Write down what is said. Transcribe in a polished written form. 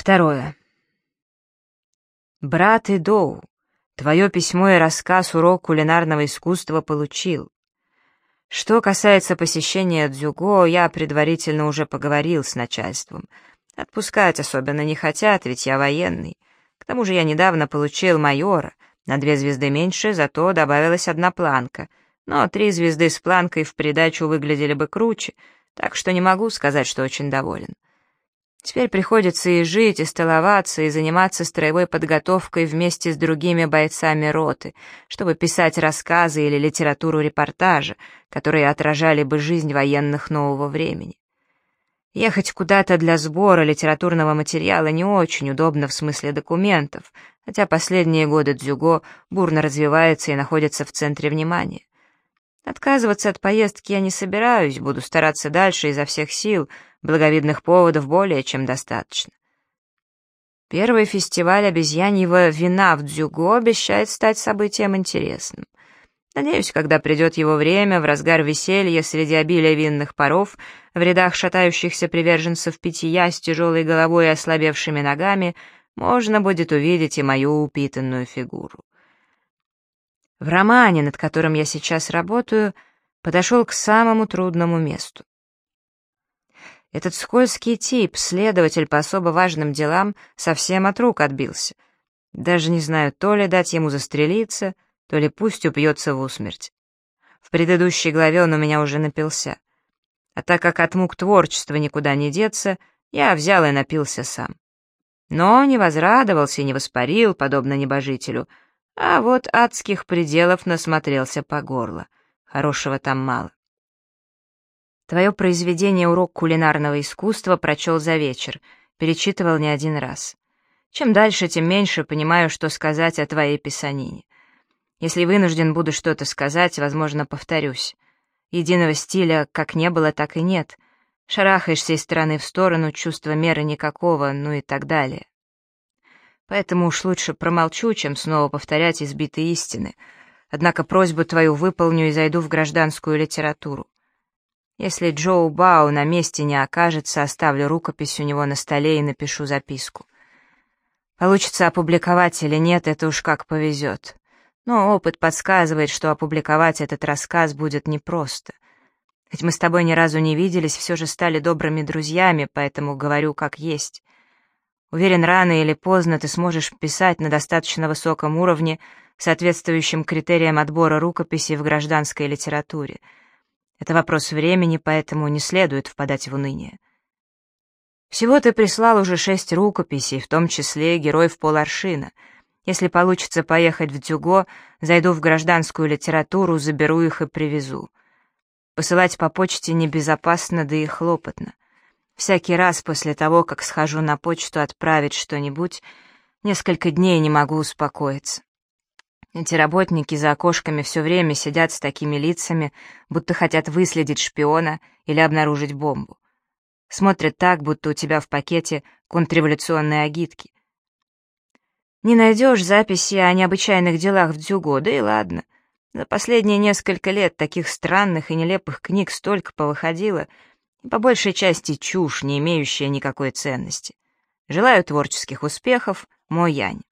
Второе. Брат Идоу, твое письмо и рассказ урок кулинарного искусства получил. Что касается посещения дзюго, я предварительно уже поговорил с начальством. Отпускать особенно не хотят, ведь я военный. К тому же я недавно получил майора, на 2 звезды меньше, зато добавилась 1 планка. Но 3 звезды с планкой в придачу выглядели бы круче, так что не могу сказать, что очень доволен. Теперь приходится и жить, и столоваться, и заниматься строевой подготовкой вместе с другими бойцами роты, чтобы писать рассказы или литературу репортажа, которые отражали бы жизнь военных нового времени. Ехать куда-то для сбора литературного материала не очень удобно в смысле документов, хотя последние годы дзюго бурно развивается и находится в центре внимания. Отказываться от поездки я не собираюсь, буду стараться дальше изо всех сил, благовидных поводов более чем достаточно. Первый фестиваль обезьяньего вина в дзюго обещает стать событием интересным. Надеюсь, когда придет его время, в разгар веселья, среди обилия винных паров, в рядах шатающихся приверженцев питья с тяжелой головой и ослабевшими ногами, можно будет увидеть и мою упитанную фигуру. В романе, над которым я сейчас работаю, подошел к самому трудному месту. Этот скользкий тип, следователь по особо важным делам, совсем от рук отбился. Даже не знаю, то ли дать ему застрелиться, то ли пусть упьется в усмерть. В предыдущей главе он у меня уже напился. А так как от мук творчества никуда не деться, я взял и напился сам. Но не возрадовался и не воспарил, подобно небожителю, а вот адских пределов насмотрелся по горло. Хорошего там мало. Твое произведение «Урок кулинарного искусства» прочел за вечер, перечитывал не 1 раз. Чем дальше, тем меньше понимаю, что сказать о твоей писанине. Если вынужден буду что-то сказать, возможно, повторюсь. Единого стиля как не было, так и нет. Шарахаешься из стороны в сторону, чувства меры никакого, ну и так далее. Поэтому уж лучше промолчу, чем снова повторять избитые истины. Однако просьбу твою выполню и зайду в гражданскую литературу. Если Джоу Бао на месте не окажется, оставлю рукопись у него на столе и напишу записку. Получится опубликовать или нет, это уж как повезет. Но опыт подсказывает, что опубликовать этот рассказ будет непросто. Хоть мы с тобой ни разу не виделись, все же стали добрыми друзьями, поэтому говорю как есть. Уверен, рано или поздно ты сможешь писать на достаточно высоком уровне, соответствующим критериям отбора рукописей в гражданской литературе. Это вопрос времени, поэтому не следует впадать в уныние. Всего ты прислал уже 6 рукописей, в том числе «Герой в поларшина». Если получится поехать в дзюго, зайду в гражданскую литературу, заберу их и привезу. Посылать по почте небезопасно, да и хлопотно. Всякий раз после того, как схожу на почту отправить что-нибудь, несколько дней не могу успокоиться. Эти работники за окошками все время сидят с такими лицами, будто хотят выследить шпиона или обнаружить бомбу. Смотрят так, будто у тебя в пакете контрреволюционные агитки. Не найдешь записи о необычайных делах в дзюго, да и ладно. За последние несколько лет таких странных и нелепых книг столько повыходило, и по большей части чушь, не имеющая никакой ценности. Желаю творческих успехов, Мо Янь.